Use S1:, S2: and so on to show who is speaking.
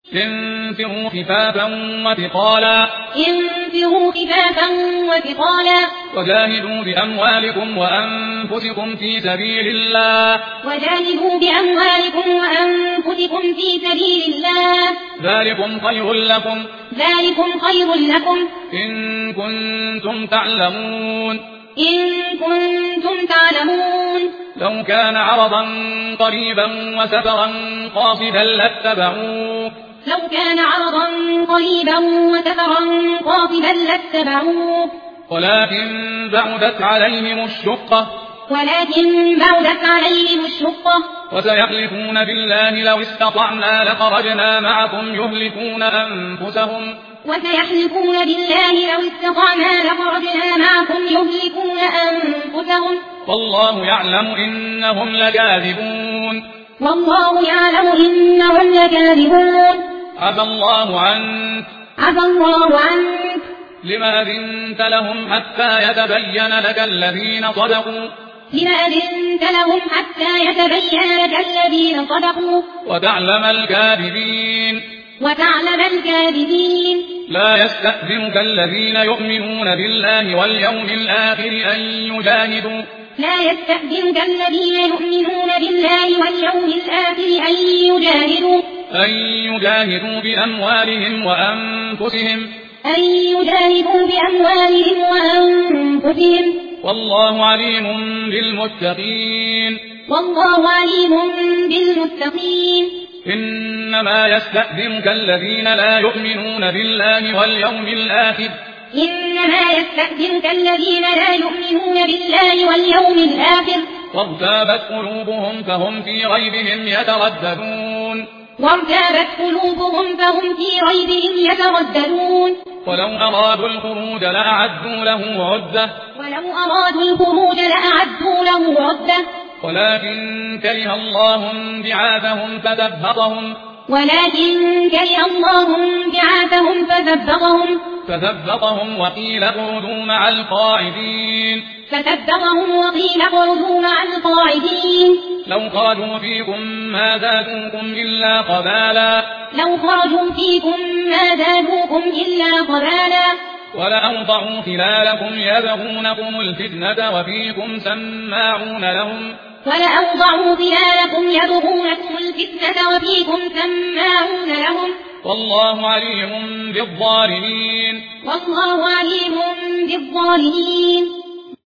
S1: انفروا خفافا وثقالا وجاهدوا بأموالكم وأنفسكم في سبيل الله ذلكم خير لكم إن كنتم تعلمون لو كان عرضا قريبا وسفرا قاصدا لاتبعوك ولكن بعدت عليهم الشقة وسيحلفون بالله لو استطعنا لخرجنا معكم يهلكون أنفسهم والله يعلم إنهم لكاذبون عفى الله عنك لما أذنت لهم حتى يتبين لك الذين صدقوا وتعلم الكاذبين لا يستأذنك الذين يؤمنون بالله واليوم الآخر أن يجاهدوا بأموالهم وأنفسهم والله عليم بالمتقين إنما يستأذنك الذين لا يؤمنون بالله واليوم الآخر وارتابت قلوبهم فهم في ريبهم يترددون ولو أرادوا الخروج لأعدوا له عدة ولكن كره الله بعاثهم فثبطهم وقيل اقعدوا مع القاعدين لو خرجوا فيكم ما زادوكم إلا قبالا ولأوضعوا خلالكم يبغونكم الفتنة وفيكم سماعون لهم والله عليم بالظالمين